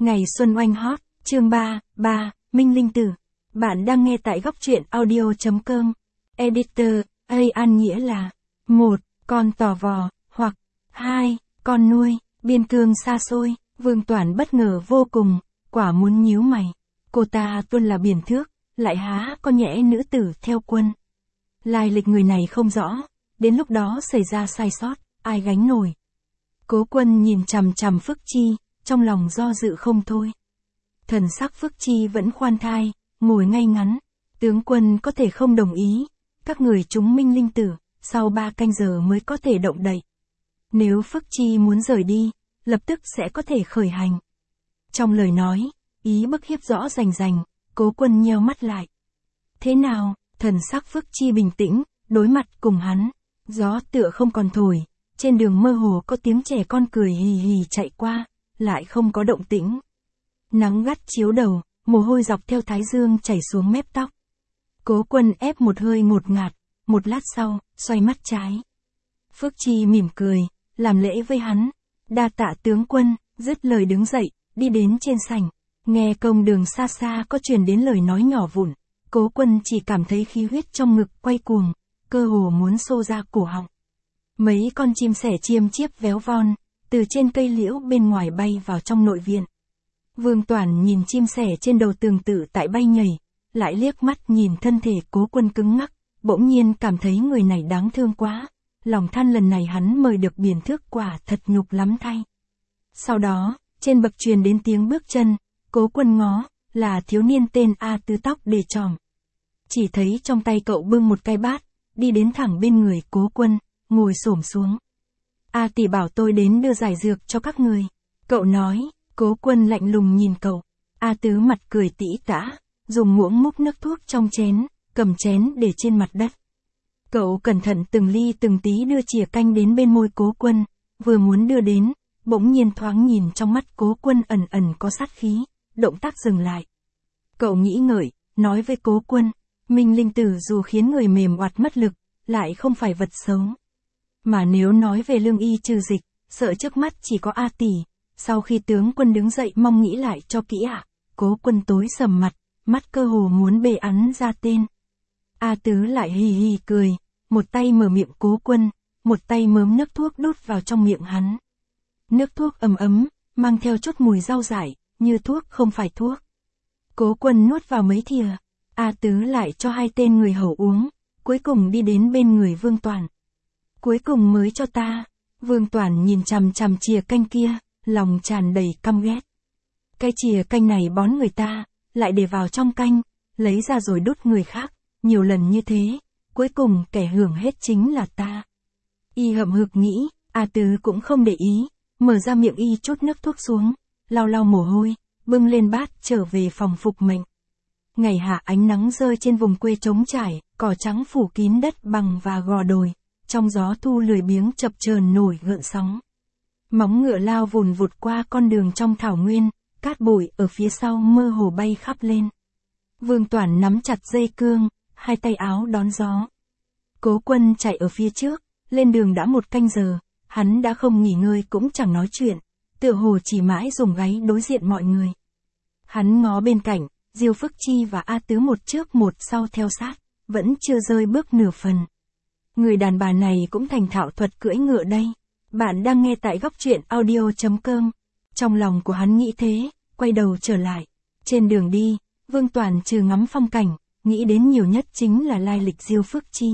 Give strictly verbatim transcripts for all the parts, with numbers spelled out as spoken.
Ngày Xuân Oanh Hot, chương ba, ba, Minh Linh Tử. Bạn đang nghe tại góc truyện audio.com. Editor, A An nghĩa là một. Con tò vò, hoặc hai. Con nuôi, biên cương xa xôi. Vương Toản bất ngờ vô cùng, quả muốn nhíu mày. Cô ta tuân là biển thước, lại há có nhẽ nữ tử theo quân. Lai lịch người này không rõ, đến lúc đó xảy ra sai sót, ai gánh nổi. Cố Quân nhìn chằm chằm Phước Chi, trong lòng do dự không thôi. Thần sắc Phước Chi vẫn khoan thai, ngồi ngay ngắn. Tướng quân có thể không đồng ý, các người chúng Minh Linh Tử, sau ba canh giờ mới có thể động đậy. Nếu Phước Chi muốn rời đi, lập tức sẽ có thể khởi hành. Trong lời nói, ý bức hiếp rõ rành rành, Cố Quân nheo mắt lại. Thế nào, thần sắc Phước Chi bình tĩnh, đối mặt cùng hắn. Gió tựa không còn thổi, trên đường mơ hồ có tiếng trẻ con cười hì hì chạy qua, lại không có động tĩnh. Nắng gắt chiếu đầu, mồ hôi dọc theo thái dương chảy xuống mép tóc. Cố Quân ép một hơi ngột ngạt, một lát sau, xoay mắt trái. Phước Chi mỉm cười, làm lễ với hắn. Đa tạ tướng quân, dứt lời đứng dậy, đi đến trên sảnh. Nghe công đường xa xa có truyền đến lời nói nhỏ vụn. Cố Quân chỉ cảm thấy khí huyết trong ngực quay cuồng, cơ hồ muốn xô ra cổ họng. Mấy con chim sẻ chiêm chiếp véo von, từ trên cây liễu bên ngoài bay vào trong nội viện. Vương Toản nhìn chim sẻ trên đầu tường tự tại bay nhảy, lại liếc mắt nhìn thân thể Cố Quân cứng ngắc, bỗng nhiên cảm thấy người này đáng thương quá, lòng than lần này hắn mời được biển thước quả thật nhục lắm thay. Sau đó, trên bậc truyền đến tiếng bước chân, Cố Quân ngó, là thiếu niên tên A Tứ tóc để tròm. Chỉ thấy trong tay cậu bưng một cái bát, đi đến thẳng bên người Cố Quân, ngồi xổm xuống. A tỷ bảo tôi đến đưa giải dược cho các người. Cậu nói. Cố Quân lạnh lùng nhìn cậu. A Tứ mặt cười tỉ tả, dùng muỗng múc nước thuốc trong chén, cầm chén để trên mặt đất. Cậu cẩn thận từng ly từng tí đưa chìa canh đến bên môi Cố Quân, vừa muốn đưa đến, bỗng nhiên thoáng nhìn trong mắt Cố Quân ẩn ẩn có sát khí, động tác dừng lại. Cậu nghĩ ngợi, nói với Cố Quân, Minh Linh Tử dù khiến người mềm oặt mất lực, lại không phải vật xấu. Mà nếu nói về lương y trừ dịch, sợ trước mắt chỉ có A tỷ. Sau khi tướng quân đứng dậy mong nghĩ lại cho kỹ ạ, à, Cố Quân tối sầm mặt, mắt cơ hồ muốn bê ắn ra tên. A Tứ lại hì hì cười, một tay mở miệng Cố Quân, một tay mớm nước thuốc đút vào trong miệng hắn. Nước thuốc ấm ấm, mang theo chút mùi rau dại, như thuốc không phải thuốc. Cố Quân nuốt vào mấy thìa, A Tứ lại cho hai tên người hầu uống, cuối cùng đi đến bên người Vương Toản. Cuối cùng mới cho ta. Vương Toản nhìn chằm chằm chìa canh kia, lòng tràn đầy căm ghét. Cái chìa canh này bón người ta, lại để vào trong canh, lấy ra rồi đút người khác, nhiều lần như thế, cuối cùng kẻ hưởng hết chính là ta. Y hậm hực nghĩ, A Tứ cũng không để ý, mở ra miệng y chút nước thuốc xuống, lau lau mồ hôi, bưng lên bát trở về phòng phục mệnh. Ngày hạ ánh nắng rơi trên vùng quê trống trải, cỏ trắng phủ kín đất bằng và gò đồi, trong gió thu lười biếng chập chờn nổi gợn sóng. Móng ngựa lao vùn vụt qua con đường trong thảo nguyên, cát bụi ở phía sau mơ hồ bay khắp lên. Vương Toản nắm chặt dây cương, hai tay áo đón gió. Cố Quân chạy ở phía trước, lên đường đã một canh giờ, hắn đã không nghỉ ngơi cũng chẳng nói chuyện, tựa hồ chỉ mãi dùng gáy đối diện mọi người. Hắn ngó bên cạnh, Diêu Phước Chi và A Tứ một trước một sau theo sát, vẫn chưa rơi bước nửa phần. Người đàn bà này cũng thành thạo thuật cưỡi ngựa đây. Bạn đang nghe tại góc truyện audio.com. Trong lòng của hắn nghĩ thế, quay đầu trở lại. Trên đường đi, Vương Toản trừ ngắm phong cảnh, nghĩ đến nhiều nhất chính là lai lịch Diêu Phước Chi.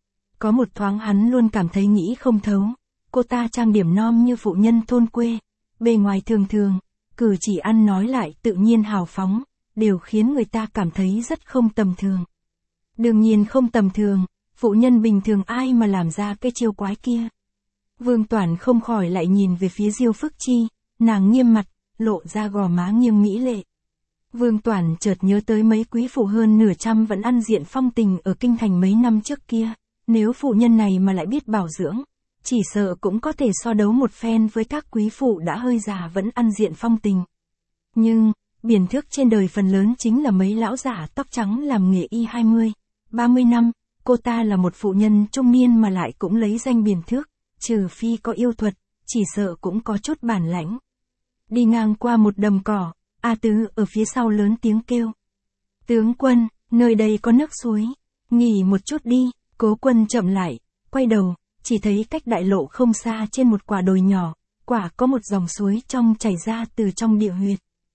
Có một thoáng hắn luôn cảm thấy nghĩ không thấu. Cô ta trang điểm non như phụ nhân thôn quê, bề ngoài thường thường, cử chỉ ăn nói lại tự nhiên hào phóng, đều khiến người ta cảm thấy rất không tầm thường. Đương nhiên không tầm thường, phụ nhân bình thường ai mà làm ra cái chiêu quái kia. Vương Toản không khỏi lại nhìn về phía Diêu Phước Chi, nàng nghiêm mặt, lộ ra gò má nghiêng mỹ lệ. Vương Toản chợt nhớ tới mấy quý phụ hơn nửa trăm vẫn ăn diện phong tình ở kinh thành mấy năm trước kia, nếu phụ nhân này mà lại biết bảo dưỡng, chỉ sợ cũng có thể so đấu một phen với các quý phụ đã hơi già vẫn ăn diện phong tình. Nhưng, biển thước trên đời phần lớn chính là mấy lão giả tóc trắng làm nghề y hai mươi, ba mươi năm, cô ta là một phụ nhân trung niên mà lại cũng lấy danh biển thước. Trừ phi có yêu thuật, chỉ sợ cũng có chút bản lãnh. Đi ngang qua một đầm cỏ, A Tứ ở phía sau lớn tiếng kêu. Tướng quân, nơi đây có nước suối. Nghỉ một chút đi, Cố Quân chậm lại, quay đầu, chỉ thấy cách đại lộ không xa trên một quả đồi nhỏ, quả có một dòng suối trong chảy ra từ trong địa huyệt.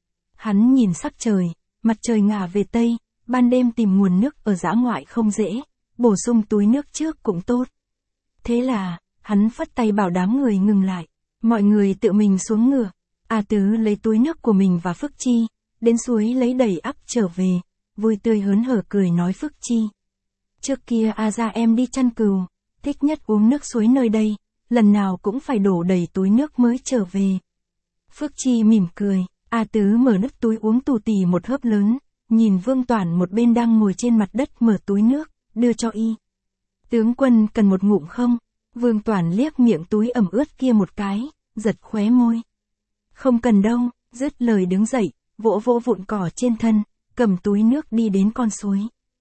Hắn nhìn sắc trời, mặt trời ngả về tây, ban đêm tìm nguồn nước ở dã ngoại không dễ, bổ sung túi nước trước cũng tốt. Thế là, hắn phất tay bảo đám người ngừng lại, mọi người tự mình xuống ngựa. A Tứ lấy túi nước của mình và Phước Chi, đến suối lấy đầy ắp trở về, vui tươi hớn hở cười nói Phước Chi. Trước kia A gia em đi chăn cừu, thích nhất uống nước suối nơi đây, lần nào cũng phải đổ đầy túi nước mới trở về. Phước Chi mỉm cười, A Tứ mở nắp túi uống tù tì một hớp lớn, nhìn Vương Toản một bên đang ngồi trên mặt đất mở túi nước, đưa cho y. Tướng quân cần một ngụm không? Vương Toản liếc miệng túi ẩm ướt kia một cái, giật khóe môi. Không cần đâu, dứt lời đứng dậy, vỗ vỗ vụn cỏ trên thân, cầm túi nước đi đến con suối.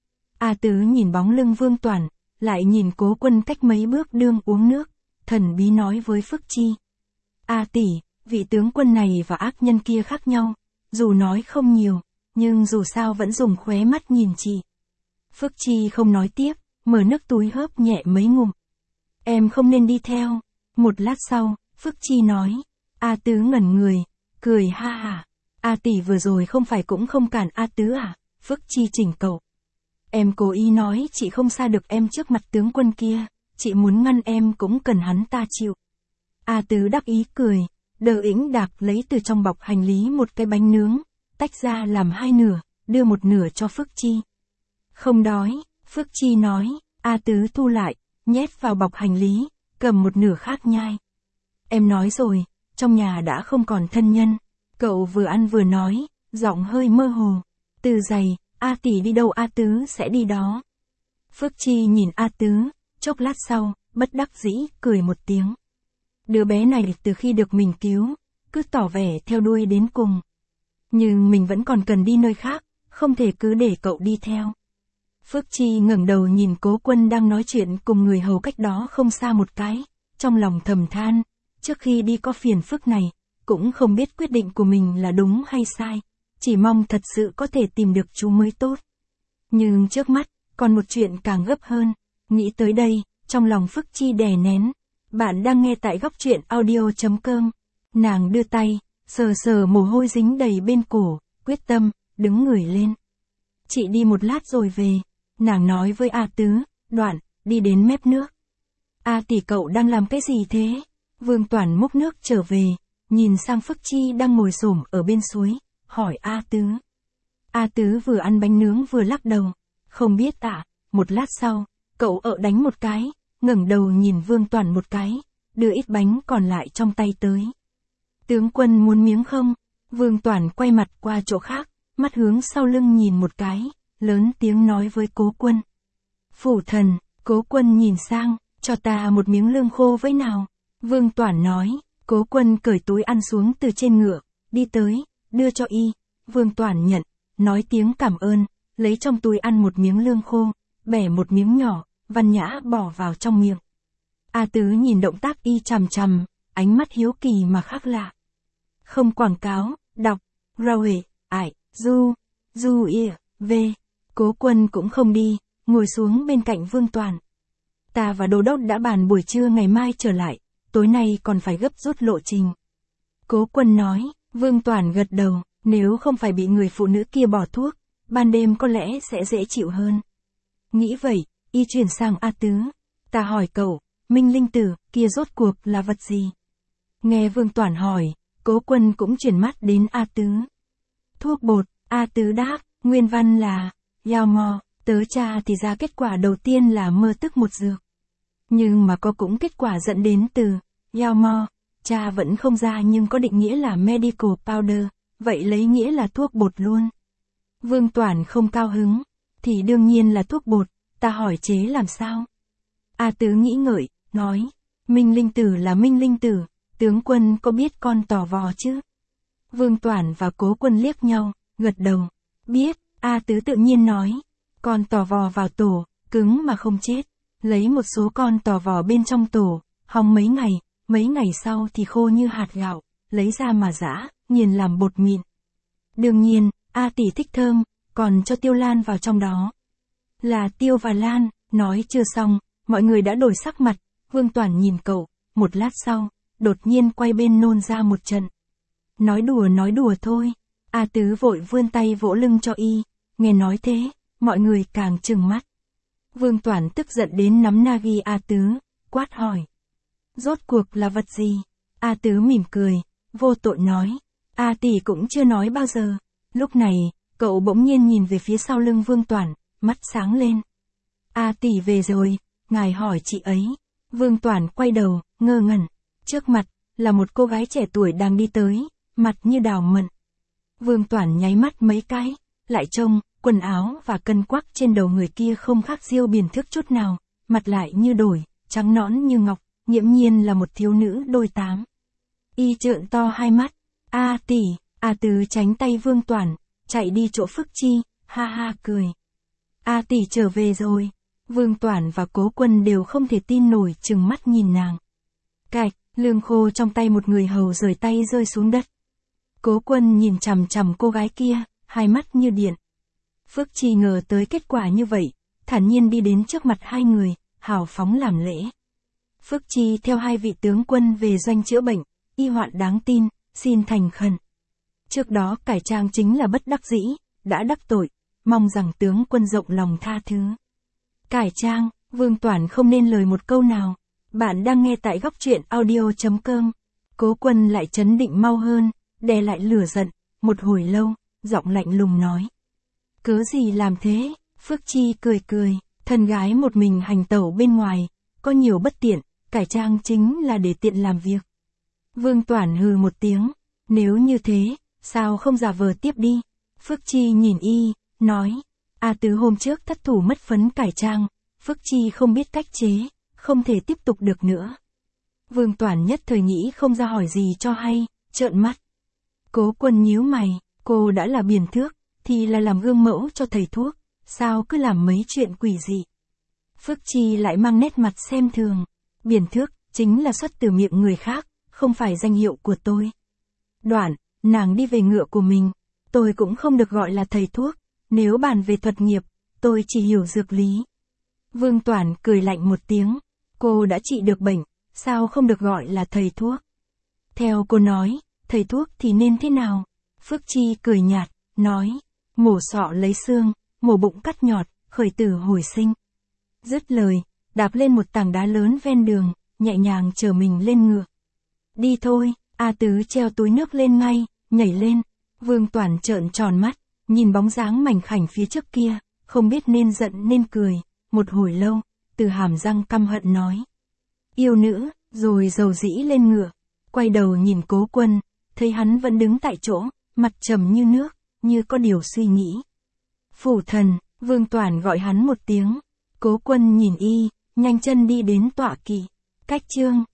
A Tứ nhìn bóng lưng Vương Toản, lại nhìn Cố Quân cách mấy bước đương uống nước, thần bí nói với Phước Chi. A tỷ, vị tướng quân này và ác nhân kia khác nhau, dù nói không nhiều, nhưng dù sao vẫn dùng khóe mắt nhìn chị. Phước Chi không nói tiếp, mở nước túi hớp nhẹ mấy ngụm. Em không nên đi theo. Một lát sau, Phước Chi nói. A Tứ ngẩn người, cười ha hả. A tỷ vừa rồi không phải cũng không cản A Tứ à? Phước Chi chỉnh cậu. Em cố ý nói chị không xa được em trước mặt tướng quân kia, chị muốn ngăn em cũng cần hắn ta chịu. A Tứ đắc ý cười, đờ ĩnh đạc lấy từ trong bọc hành lý một cái bánh nướng, tách ra làm hai nửa, đưa một nửa cho Phước Chi. Không đói, Phước Chi nói. A Tứ thu lại, nhét vào bọc hành lý, cầm một nửa khác nhai. Em nói rồi, trong nhà đã không còn thân nhân. Cậu vừa ăn vừa nói, giọng hơi mơ hồ. Từ giày, A tỷ đi đâu A Tứ sẽ đi đó. Phước Chi nhìn A Tứ, chốc lát sau, bất đắc dĩ, cười một tiếng. Đứa bé này từ khi được mình cứu, cứ tỏ vẻ theo đuôi đến cùng. Nhưng mình vẫn còn cần đi nơi khác, không thể cứ để cậu đi theo. Phước Chi ngẩng đầu nhìn Cố Quân đang nói chuyện cùng người hầu cách đó không xa một cái, trong lòng thầm than, trước khi đi có phiền phức này, cũng không biết quyết định của mình là đúng hay sai, chỉ mong thật sự có thể tìm được chú mới tốt. Nhưng trước mắt, còn một chuyện càng gấp hơn, nghĩ tới đây, trong lòng Phước Chi đè nén. Bạn đang nghe tại góc truyện audio chấm com. Nàng đưa tay, sờ sờ mồ hôi dính đầy bên cổ, quyết tâm, đứng người lên. Chị đi một lát rồi về, nàng nói với A Tứ, đoạn, đi đến mép nước. A tỷ cậu đang làm cái gì thế? Vương Toản múc nước trở về, nhìn sang Phước Chi đang ngồi xổm ở bên suối, hỏi A Tứ. A Tứ vừa ăn bánh nướng vừa lắc đầu, không biết ạ. Một lát sau, cậu ợ đánh một cái, ngẩng đầu nhìn Vương Toản một cái, đưa ít bánh còn lại trong tay tới. Tướng quân muốn miếng không? Vương Toản quay mặt qua chỗ khác, mắt hướng sau lưng nhìn một cái, lớn tiếng nói với Cố Quân. Phủ thần, Cố Quân nhìn sang, cho ta một miếng lương khô với nào. Vương Toản nói, Cố Quân cởi túi ăn xuống từ trên ngựa, đi tới, đưa cho y. Vương Toản nhận, nói tiếng cảm ơn, lấy trong túi ăn một miếng lương khô, bẻ một miếng nhỏ, văn nhã bỏ vào trong miệng. A Tứ nhìn động tác y chằm chằm, ánh mắt hiếu kỳ mà khác lạ. Không quảng cáo, đọc, rau hề, ải, du, du ỉa, về. Cố Quân cũng không đi, ngồi xuống bên cạnh Vương Toản. Ta và Đô Đốc đã bàn buổi trưa ngày mai trở lại, tối nay còn phải gấp rút lộ trình. Cố Quân nói, Vương Toản gật đầu, nếu không phải bị người phụ nữ kia bỏ thuốc, ban đêm có lẽ sẽ dễ chịu hơn. Nghĩ vậy, y chuyển sang A Tứ. Ta hỏi cậu, Minh Linh Tử, kia rốt cuộc là vật gì? Nghe Vương Toản hỏi, Cố Quân cũng chuyển mắt đến A Tứ. Thuốc bột, A Tứ đáp, nguyên văn là, Yao Mo, tớ tra thì ra kết quả đầu tiên là mơ tức một dược. Nhưng mà có cũng kết quả dẫn đến từ, Yao Mo, cha vẫn không ra nhưng có định nghĩa là medical powder, vậy lấy nghĩa là thuốc bột luôn. Vương Toản không cao hứng, thì đương nhiên là thuốc bột, ta hỏi chế làm sao? A Tứ nghĩ ngợi, nói, Minh Linh Tử là Minh Linh Tử, tướng quân có biết con tò vò chứ? Vương Toản và Cố Quân liếc nhau, gật đầu, biết. A Tứ tự nhiên nói, con tò vò vào tổ, cứng mà không chết, lấy một số con tò vò bên trong tổ, hong mấy ngày, mấy ngày sau thì khô như hạt gạo, lấy ra mà giã, nghiền làm bột mịn. Đương nhiên, A tỷ thích thơm, còn cho Tiêu Lan vào trong đó. Là Tiêu và Lan, nói chưa xong, mọi người đã đổi sắc mặt, Vương Toản nhìn cậu, một lát sau, đột nhiên quay bên nôn ra một trận. Nói đùa nói đùa thôi, A Tứ vội vươn tay vỗ lưng cho y, nghe nói thế, mọi người càng trừng mắt. Vương Toản tức giận đến nắm nagi A Tứ, quát hỏi. Rốt cuộc là vật gì? A Tứ mỉm cười, vô tội nói. A tỷ cũng chưa nói bao giờ. Lúc này, cậu bỗng nhiên nhìn về phía sau lưng Vương Toản, mắt sáng lên. A tỷ về rồi, ngài hỏi chị ấy. Vương Toản quay đầu, ngơ ngẩn. Trước mặt, là một cô gái trẻ tuổi đang đi tới, mặt như đào mận. Vương Toản nháy mắt mấy cái, lại trông, quần áo và cân quắc trên đầu người kia không khác Diêu Biển Thước chút nào, mặt lại như đổi, trắng nõn như ngọc, nghiễm nhiên là một thiếu nữ đôi tám. Y trợn to hai mắt. A tỷ, A Tứ tránh tay Vương Toản, chạy đi chỗ Phước Chi, ha ha cười. A tỷ trở về rồi. Vương Toản và Cố Quân đều không thể tin nổi trừng mắt nhìn nàng. Cạch, lương khô trong tay một người hầu rời tay rơi xuống đất. Cố Quân nhìn chằm chằm cô gái kia, hai mắt như điện. Phước Chi ngờ tới kết quả như vậy, thản nhiên đi đến trước mặt hai người, hào phóng làm lễ. Phước Chi theo hai vị tướng quân về doanh chữa bệnh, y hoạn đáng tin, xin thành khẩn. Trước đó cải trang chính là bất đắc dĩ, đã đắc tội, mong rằng tướng quân rộng lòng tha thứ. Cải trang, Vương Toản không nên lời một câu nào. Bạn đang nghe tại góc truyện audio chấm com. Cố Quân lại trấn định mau hơn, đè lại lửa giận, một hồi lâu, giọng lạnh lùng nói. Cớ gì làm thế? Phước Chi cười cười, thân gái một mình hành tẩu bên ngoài, có nhiều bất tiện, cải trang chính là để tiện làm việc. Vương Toản hừ một tiếng, nếu như thế, sao không giả vờ tiếp đi? Phước Chi nhìn y, nói, A Tứ hôm trước thất thủ mất phấn cải trang, Phước Chi không biết cách chế, không thể tiếp tục được nữa. Vương Toản nhất thời nghĩ không ra hỏi gì cho hay, trợn mắt. Cố Quân nhíu mày, cô đã là Biển Thước, thì là làm gương mẫu cho thầy thuốc, sao cứ làm mấy chuyện quỷ dị. Phước Chi lại mang nét mặt xem thường, Biển Thước, chính là xuất từ miệng người khác, không phải danh hiệu của tôi. Đoạn, nàng đi về ngựa của mình, tôi cũng không được gọi là thầy thuốc, nếu bàn về thuật nghiệp, tôi chỉ hiểu dược lý. Vương Toản cười lạnh một tiếng, cô đã trị được bệnh, sao không được gọi là thầy thuốc? Theo cô nói, thầy thuốc thì nên thế nào? Phước Chi cười nhạt, nói, mổ sọ lấy xương, mổ bụng cắt nhọt, khởi tử hồi sinh. Dứt lời, đạp lên một tảng đá lớn ven đường, nhẹ nhàng chở mình lên ngựa. Đi thôi, A Tứ treo túi nước lên ngay, nhảy lên. Vương Toản trợn tròn mắt, nhìn bóng dáng mảnh khảnh phía trước kia, không biết nên giận nên cười. Một hồi lâu, từ hàm răng căm hận nói. Yêu nữ, rồi dầu dĩ lên ngựa. Quay đầu nhìn Cố Quân, thấy hắn vẫn đứng tại chỗ, mặt trầm như nước, như có điều suy nghĩ. Phủ thần, Vương Toản gọi hắn một tiếng. Cố Quân nhìn y, nhanh chân đi đến tọa kỵ. Cách chương.